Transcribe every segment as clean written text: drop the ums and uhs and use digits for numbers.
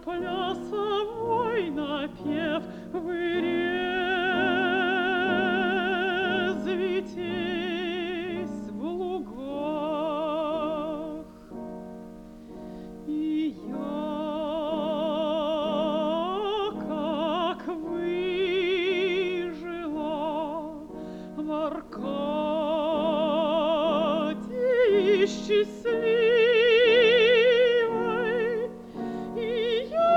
плясовой напев вы резвитесь в лугах. И я, как выжила в Аркадии счастливой, и я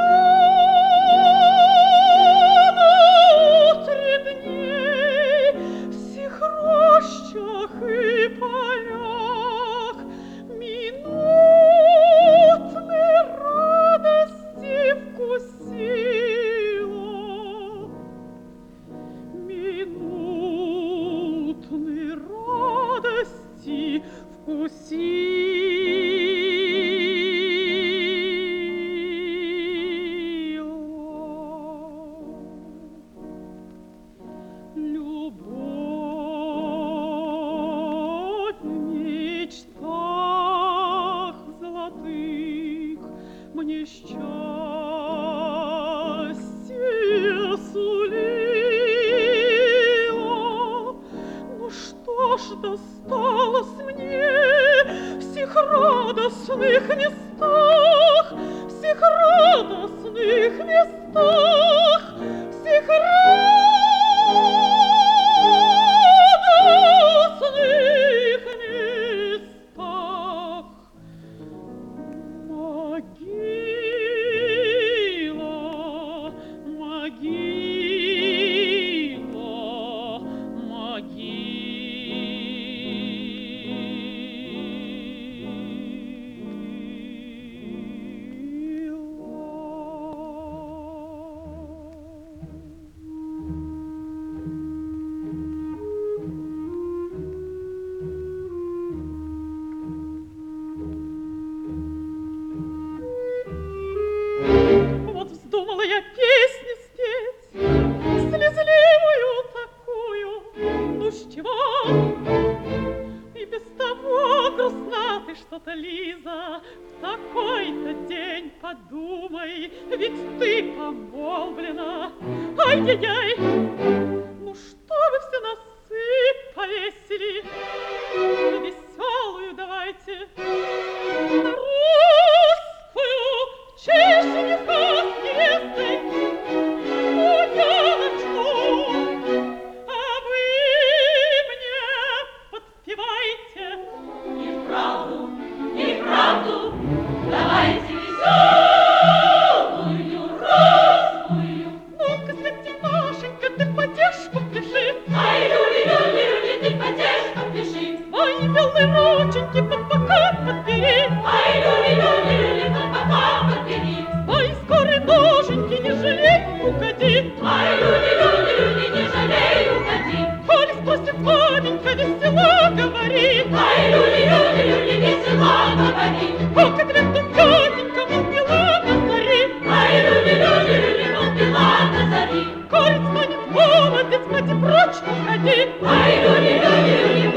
на утре дней в сих рощах и полях минутной радости вкусила, минутной радости Любовь в мечтах золотых мне счастье сулила. Ну что ж досталось мне в сих радостных местах, в сих радостных местах, в сих радостных местах? Могила, могила, Вот вздумала я песню спеть, слезливую такую, ну с чего? И без того грустна ты что-то, Лиза, в такой-то день подумай, ведь ты помолвлена. Ай-яй-яй, ну что вы все носы повесили? Веселую давайте, на русскую, честь жениха с невестой. Ну, я начну, а вы мне подпевайте. Неправду, давайте веселую, русскую. Ну-ка, Светинашенька, ты подешь, попляши. Ай, люли, ты подешь, попляши. Свои белые рученьки под бока подбери. Ай, люли, под бока подбери. Свои скорые ноженьки не жалей, угоди. Ай, люли, не жалей, угоди. Коли спросит маменька, весело говори. Ай, люли, весело говори. Пока дрянут тетенька, мол, пила на заре. Ай, люли, мол, пила на заре. Коли станет молодец, мать и прочь уходи. Ай, люли,